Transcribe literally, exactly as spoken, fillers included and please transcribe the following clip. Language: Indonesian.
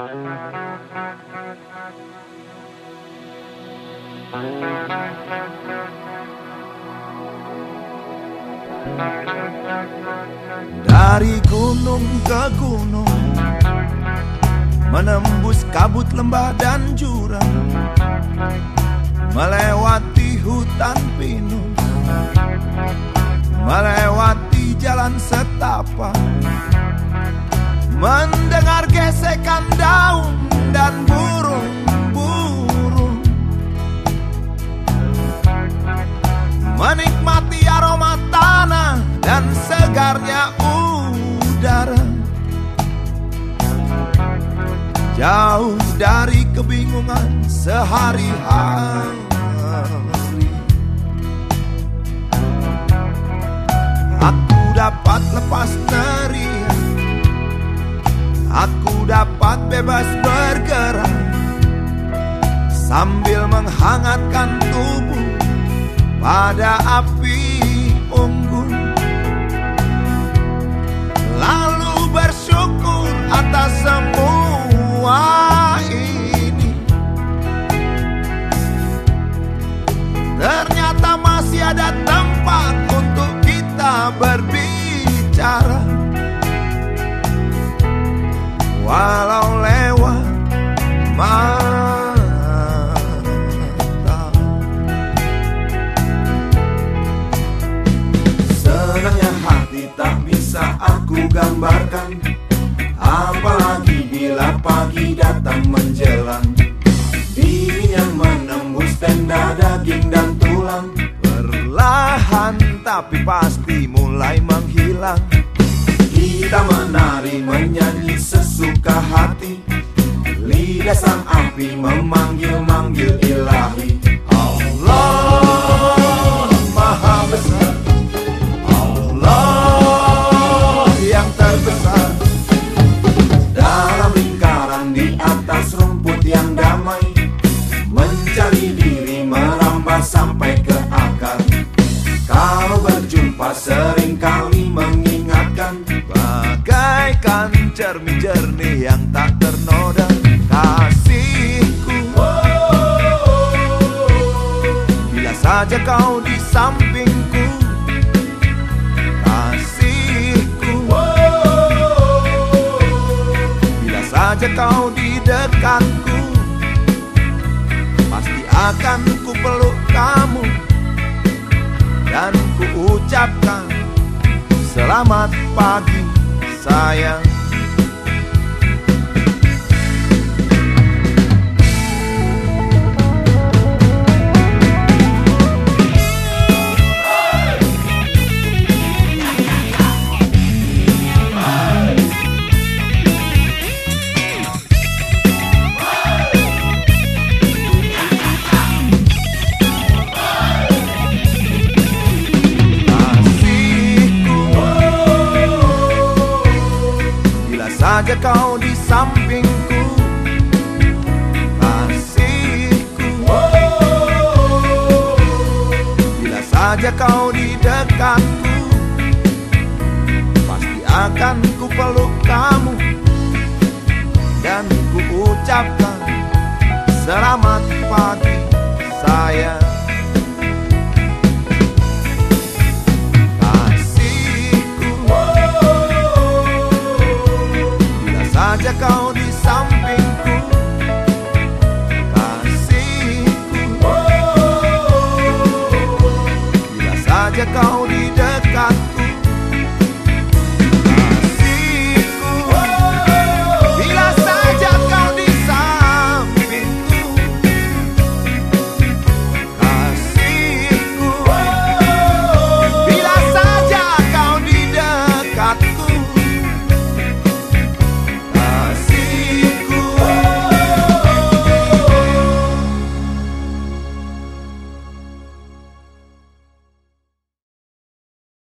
Dari gunung ke gunung, menembus kabut lembah dan jurang, melewati hutan pinus, melewati jalan setapak, mendengar gesekan daun dan burung-burung, menikmati aroma tanah dan segarnya udara. Jauh dari kebingungan sehari-hari, aku dapat lepas teriak, aku dapat bebas bergerak, sambil menghangatkan tubuh pada api unggun. Lalu bersyukur atas semua ini. Ternyata masih ada tempat untuk kita berbicara, walau lewat mata. Senangnya hati tak bisa aku gambarkan, apalagi bila pagi datang menjelang. Dingin yang menembus tenda daging dan tulang, perlahan tapi pasti mulai menghilang. Kita menari menyanyi sesuka hati, lidah sang api memanggil-manggil ilahi. Allah Maha Besar, Allah yang terbesar. Dalam lingkaran di atas rumput yang damai, mencari diri merambah sampai ke akar. Kalau berjumpa seringkali mengingatkan, bagaikan cermin jernih yang tak ternoda. Kasihku, bila saja kau di sampingku. Kasihku, bila saja kau di dekatku, pasti akan ku peluk kamu dan ku ucapkan selamat pagi sayang. Saja kau di sampingku. Kasihku, bila saja kau di dekatku, pasti akan ku peluk kamu dan ku ucapkan selamat pagi sayang. Saja kau di sampingku. Kasihku, bila saja kau di dekat